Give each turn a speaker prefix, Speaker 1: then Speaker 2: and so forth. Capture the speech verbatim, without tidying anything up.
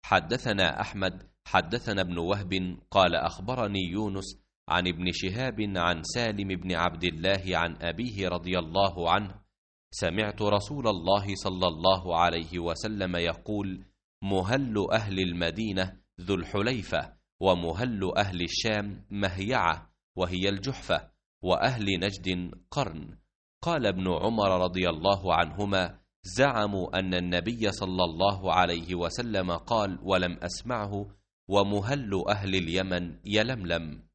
Speaker 1: حدثنا أحمد حدثنا ابن وهب قال أخبرني يونس عن ابن شهاب عن سالم بن عبد الله عن أبيه رضي الله عنه: سمعت رسول الله صلى الله عليه وسلم يقول: مهل أهل المدينة ذو الحليفة، ومهل أهل الشام مهيعة وهي الجحفة، وأهل نجد قرن. قال ابن عمر رضي الله عنهما: زعموا أن النبي صلى الله عليه وسلم قال ولم أسمعه: ومهل أهل اليمن يلملم.